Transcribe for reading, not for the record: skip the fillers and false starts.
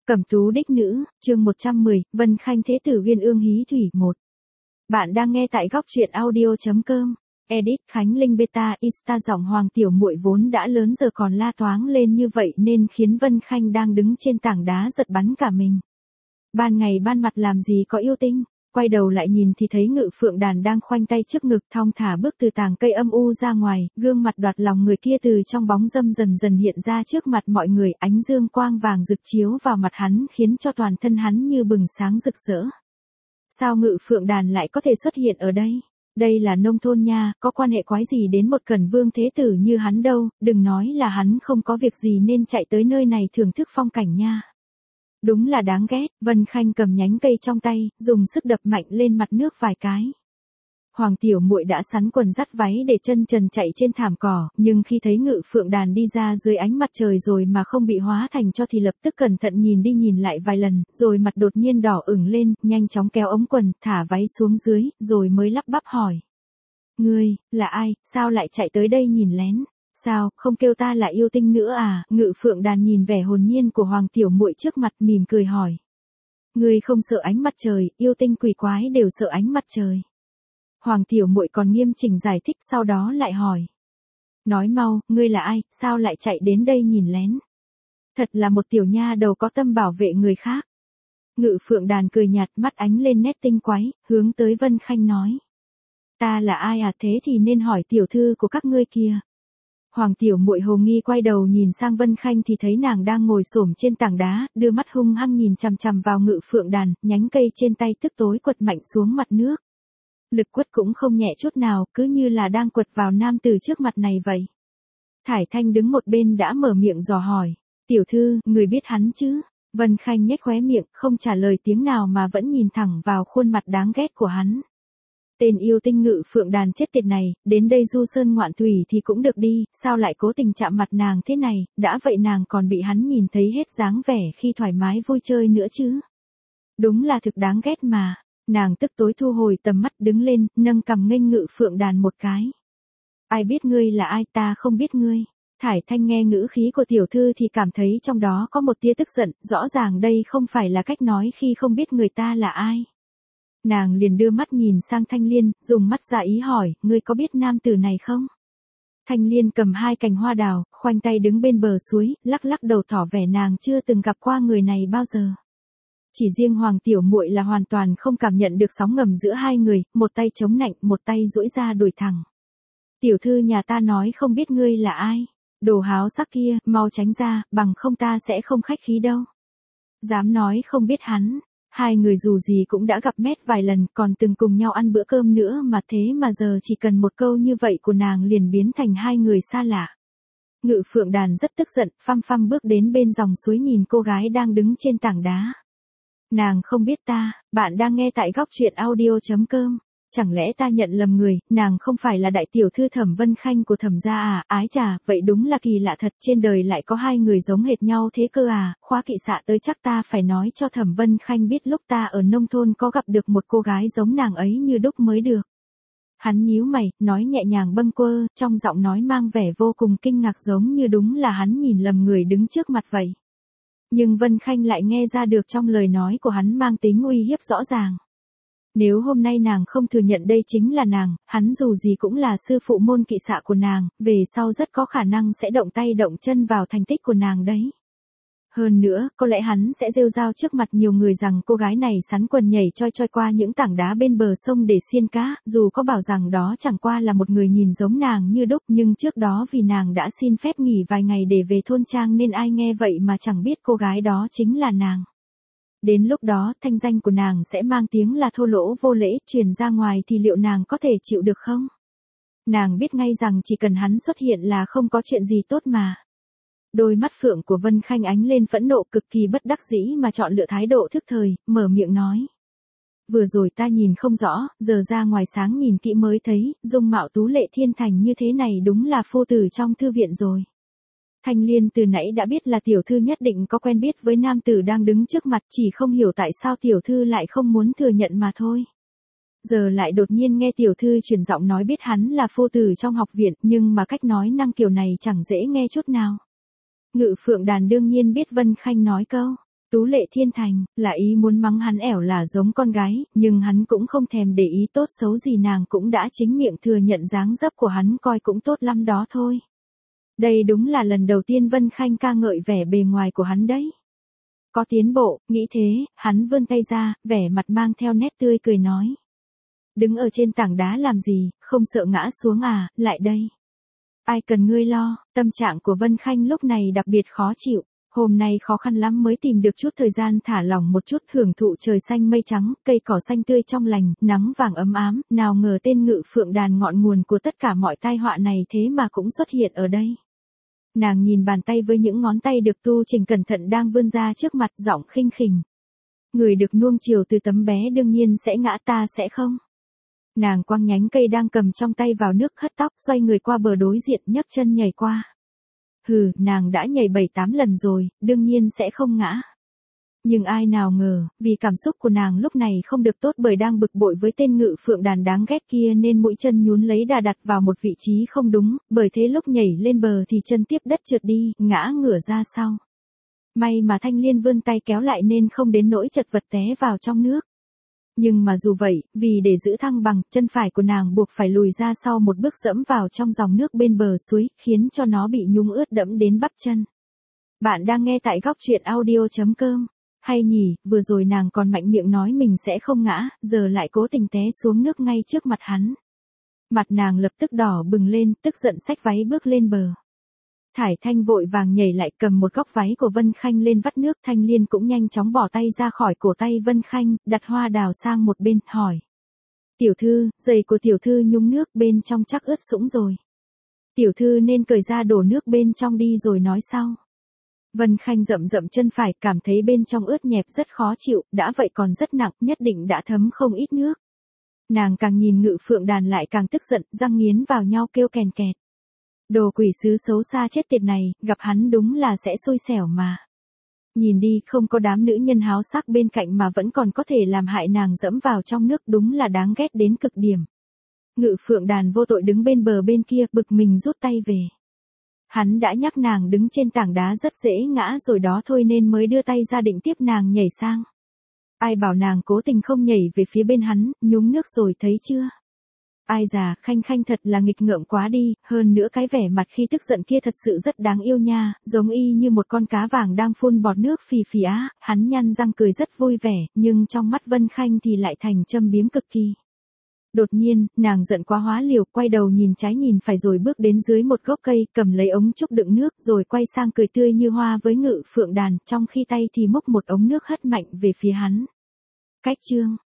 Cẩm tú đích nữ, chương 110, Vân Khanh thế tử Uyên Ương hí thủy 1. Bạn đang nghe tại góc truyện audio.com. Edit Khánh Linh Beta Insta giọng Hoàng Tiểu Muội vốn đã lớn giờ còn la toáng lên như vậy nên khiến Vân Khanh đang đứng trên tảng đá giật bắn cả mình. Ban ngày ban mặt làm gì có yêu tinh, quay đầu lại nhìn thì thấy Ngự Phượng Đàn đang khoanh tay trước ngực thong thả bước từ tàng cây âm u ra ngoài, gương mặt đoạt lòng người kia từ trong bóng râm dần dần hiện ra trước mặt mọi người, ánh dương quang vàng rực chiếu vào mặt hắn khiến cho toàn thân hắn như bừng sáng rực rỡ. Sao Ngự Phượng Đàn lại có thể xuất hiện ở đây? Đây là nông thôn nha, có quan hệ quái gì đến một Cẩn Vương thế tử như hắn đâu, đừng nói là hắn không có việc gì nên chạy tới nơi này thưởng thức phong cảnh nha. Đúng là đáng ghét, Vân Khanh cầm nhánh cây trong tay, dùng sức đập mạnh lên mặt nước vài cái. Hoàng Tiểu Muội đã sắn quần dắt váy để chân trần chạy trên thảm cỏ, nhưng khi thấy Ngự Phượng Đàn đi ra dưới ánh mặt trời rồi mà không bị hóa thành cho thì lập tức cẩn thận nhìn đi nhìn lại vài lần, rồi mặt đột nhiên đỏ ửng lên, nhanh chóng kéo ống quần, thả váy xuống dưới, rồi mới lắp bắp hỏi. Ngươi, là ai, sao lại chạy tới đây nhìn lén? Sao, không kêu ta là yêu tinh nữa à? Ngự Phượng Đàn nhìn vẻ hồn nhiên của Hoàng Tiểu Muội trước mặt mỉm cười hỏi. Ngươi không sợ ánh mặt trời, yêu tinh quỷ quái đều sợ ánh mặt trời. Hoàng Tiểu Muội còn nghiêm chỉnh giải thích sau đó lại hỏi. Nói mau, ngươi là ai, sao lại chạy đến đây nhìn lén? Thật là một tiểu nha đầu có tâm bảo vệ người khác. Ngự Phượng Đàn cười nhạt, mắt ánh lên nét tinh quái, hướng tới Vân Khanh nói. Ta là ai à, thế thì nên hỏi tiểu thư của các ngươi kia. Hoàng Tiểu Muội hồ nghi quay đầu nhìn sang Vân Khanh thì thấy nàng đang ngồi xổm trên tảng đá, đưa mắt hung hăng nhìn chằm chằm vào Ngự Phượng Đàn, nhánh cây trên tay tức tối quật mạnh xuống mặt nước. Lực quất cũng không nhẹ chút nào, cứ như là đang quật vào nam tử trước mặt này vậy. Thải Thanh đứng một bên đã mở miệng dò hỏi. Tiểu thư, người biết hắn chứ? Vân Khanh nhếch khóe miệng, không trả lời tiếng nào mà vẫn nhìn thẳng vào khuôn mặt đáng ghét của hắn. Tên yêu tinh Ngự Phượng Đàn chết tiệt này, đến đây du sơn ngoạn thủy thì cũng được đi, sao lại cố tình chạm mặt nàng thế này, đã vậy nàng còn bị hắn nhìn thấy hết dáng vẻ khi thoải mái vui chơi nữa chứ. Đúng là thực đáng ghét mà. Nàng tức tối thu hồi tầm mắt đứng lên, nâng cằm nghênh Ngự Phượng Đàn một cái. Ai biết ngươi là ai, ta không biết ngươi. Thải Thanh nghe ngữ khí của tiểu thư thì cảm thấy trong đó có một tia tức giận, rõ ràng đây không phải là cách nói khi không biết người ta là ai. Nàng liền đưa mắt nhìn sang Thanh Liên, dùng mắt ra ý hỏi, ngươi có biết nam tử này không? Thanh Liên cầm hai cành hoa đào, khoanh tay đứng bên bờ suối, lắc lắc đầu tỏ vẻ nàng chưa từng gặp qua người này bao giờ. Chỉ riêng Hoàng Tiểu Muội là hoàn toàn không cảm nhận được sóng ngầm giữa hai người, một tay chống nạnh, một tay duỗi ra đuổi thẳng. Tiểu thư nhà ta nói không biết ngươi là ai. Đồ háo sắc kia, mau tránh ra, bằng không ta sẽ không khách khí đâu. Dám nói không biết hắn. Hai người dù gì cũng đã gặp mét vài lần, còn từng cùng nhau ăn bữa cơm nữa mà thế mà giờ chỉ cần một câu như vậy của nàng liền biến thành hai người xa lạ. Ngự Phượng Đàn rất tức giận, phăm phăm bước đến bên dòng suối nhìn cô gái đang đứng trên tảng đá. Nàng không biết ta, bạn đang nghe tại góc truyện audio.com. Chẳng lẽ ta nhận lầm người, nàng không phải là đại tiểu thư Thẩm Vân Khanh của Thẩm gia à, ái chà, vậy đúng là kỳ lạ thật, trên đời lại có hai người giống hệt nhau thế cơ à, Khóa Kỵ xạ tới chắc ta phải nói cho Thẩm Vân Khanh biết lúc ta ở nông thôn có gặp được một cô gái giống nàng ấy như đúc mới được. Hắn nhíu mày, nói nhẹ nhàng bâng quơ, trong giọng nói mang vẻ vô cùng kinh ngạc giống như đúng là hắn nhìn lầm người đứng trước mặt vậy. Nhưng Vân Khanh lại nghe ra được trong lời nói của hắn mang tính uy hiếp rõ ràng. Nếu hôm nay nàng không thừa nhận đây chính là nàng, hắn dù gì cũng là sư phụ môn kỵ xạ của nàng, về sau rất có khả năng sẽ động tay động chân vào thành tích của nàng đấy. Hơn nữa, có lẽ hắn sẽ rêu rao trước mặt nhiều người rằng cô gái này sắn quần nhảy choi choi qua những tảng đá bên bờ sông để xiên cá, dù có bảo rằng đó chẳng qua là một người nhìn giống nàng như đúc, nhưng trước đó vì nàng đã xin phép nghỉ vài ngày để về thôn trang nên ai nghe vậy mà chẳng biết cô gái đó chính là nàng. Đến lúc đó, thanh danh của nàng sẽ mang tiếng là thô lỗ vô lễ, truyền ra ngoài thì liệu nàng có thể chịu được không? Nàng biết ngay rằng chỉ cần hắn xuất hiện là không có chuyện gì tốt mà. Đôi mắt phượng của Vân Khanh ánh lên phẫn nộ cực kỳ bất đắc dĩ mà chọn lựa thái độ thức thời, mở miệng nói. Vừa rồi ta nhìn không rõ, giờ ra ngoài sáng nhìn kỹ mới thấy, dung mạo tú lệ thiên thành như thế này đúng là phu tử trong thư viện rồi. Thanh Liên từ nãy đã biết là tiểu thư nhất định có quen biết với nam tử đang đứng trước mặt, chỉ không hiểu tại sao tiểu thư lại không muốn thừa nhận mà thôi. Giờ lại đột nhiên nghe tiểu thư chuyển giọng nói biết hắn là phu tử trong học viện, nhưng mà cách nói năng kiểu này chẳng dễ nghe chút nào. Ngự Phượng Đàn đương nhiên biết Vân Khanh nói câu, Tú lệ thiên thành, là ý muốn mắng hắn ẻo là giống con gái, nhưng hắn cũng không thèm để ý tốt xấu gì, nàng cũng đã chính miệng thừa nhận dáng dấp của hắn coi cũng tốt lắm đó thôi. Đây đúng là lần đầu tiên Vân Khanh ca ngợi vẻ bề ngoài của hắn đấy. Có tiến bộ, nghĩ thế, hắn vươn tay ra, vẻ mặt mang theo nét tươi cười nói. Đứng ở trên tảng đá làm gì, không sợ ngã xuống à, lại đây. Ai cần ngươi lo, tâm trạng của Vân Khanh lúc này đặc biệt khó chịu. Hôm nay khó khăn lắm mới tìm được chút thời gian thả lỏng một chút, hưởng thụ trời xanh mây trắng, cây cỏ xanh tươi trong lành, nắng vàng ấm ám, nào ngờ tên Ngự Phượng Đàn ngọn nguồn của tất cả mọi tai họa này thế mà cũng xuất hiện ở đây. Nàng nhìn bàn tay với những ngón tay được tu chỉnh cẩn thận đang vươn ra trước mặt, giọng khinh khỉnh. Người được nuông chiều từ tấm bé đương nhiên sẽ ngã, ta sẽ không. Nàng quăng nhánh cây đang cầm trong tay vào nước, hất tóc, xoay người qua bờ đối diện, nhấc chân nhảy qua. Hừ, nàng đã nhảy 7-8 lần rồi, đương nhiên sẽ không ngã. Nhưng ai nào ngờ, vì cảm xúc của nàng lúc này không được tốt bởi đang bực bội với tên Ngự Phượng Đàn đáng ghét kia nên mũi chân nhún lấy đà đặt vào một vị trí không đúng, bởi thế lúc nhảy lên bờ thì chân tiếp đất trượt đi, ngã ngửa ra sau. May mà Thanh Liên vươn tay kéo lại nên không đến nỗi chật vật té vào trong nước. Nhưng mà dù vậy, vì để giữ thăng bằng, chân phải của nàng buộc phải lùi ra sau một bước, dẫm vào trong dòng nước bên bờ suối, khiến cho nó bị nhúng ướt đẫm đến bắp chân. Bạn đang nghe tại góc truyện audio.com. Hay nhỉ, vừa rồi nàng còn mạnh miệng nói mình sẽ không ngã, giờ lại cố tình té xuống nước ngay trước mặt hắn. Mặt nàng lập tức đỏ bừng lên, tức giận xách váy bước lên bờ. Thải Thanh vội vàng nhảy lại, cầm một góc váy của Vân Khanh lên vắt nước. Thanh Liên cũng nhanh chóng bỏ tay ra khỏi cổ tay Vân Khanh, đặt hoa đào sang một bên, hỏi. Tiểu thư, giày của tiểu thư nhúng nước, bên trong chắc ướt sũng rồi. Tiểu thư nên cởi ra đổ nước bên trong đi rồi nói sau. Vân Khanh dậm dậm chân phải, cảm thấy bên trong ướt nhẹp rất khó chịu, đã vậy còn rất nặng, nhất định đã thấm không ít nước. Nàng càng nhìn Ngự Phượng Đàn lại càng tức giận, răng nghiến vào nhau kêu kèn kẹt. Đồ quỷ sứ xấu xa chết tiệt này, gặp hắn đúng là sẽ xui xẻo mà. Nhìn đi, không có đám nữ nhân háo sắc bên cạnh mà vẫn còn có thể làm hại nàng dẫm vào trong nước, đúng là đáng ghét đến cực điểm. Ngự Phượng Đàn vô tội đứng bên bờ bên kia, bực mình rút tay về. Hắn đã nhắc nàng đứng trên tảng đá rất dễ ngã rồi đó thôi nên mới đưa tay ra định tiếp nàng nhảy sang. Ai bảo nàng cố tình không nhảy về phía bên hắn, nhúng nước rồi thấy chưa? Ai già, Khanh Khanh thật là nghịch ngợm quá đi, hơn nữa cái vẻ mặt khi tức giận kia thật sự rất đáng yêu nha, giống y như một con cá vàng đang phun bọt nước phì phì á. Hắn nhăn răng cười rất vui vẻ, nhưng trong mắt Vân Khanh thì lại thành châm biếm cực kỳ. Đột nhiên, nàng giận quá hóa liều, quay đầu nhìn trái nhìn phải rồi bước đến dưới một gốc cây, cầm lấy ống trúc đựng nước rồi quay sang cười tươi như hoa với Ngự Phượng Đàn, trong khi tay thì múc một ống nước hất mạnh về phía hắn. Cách chương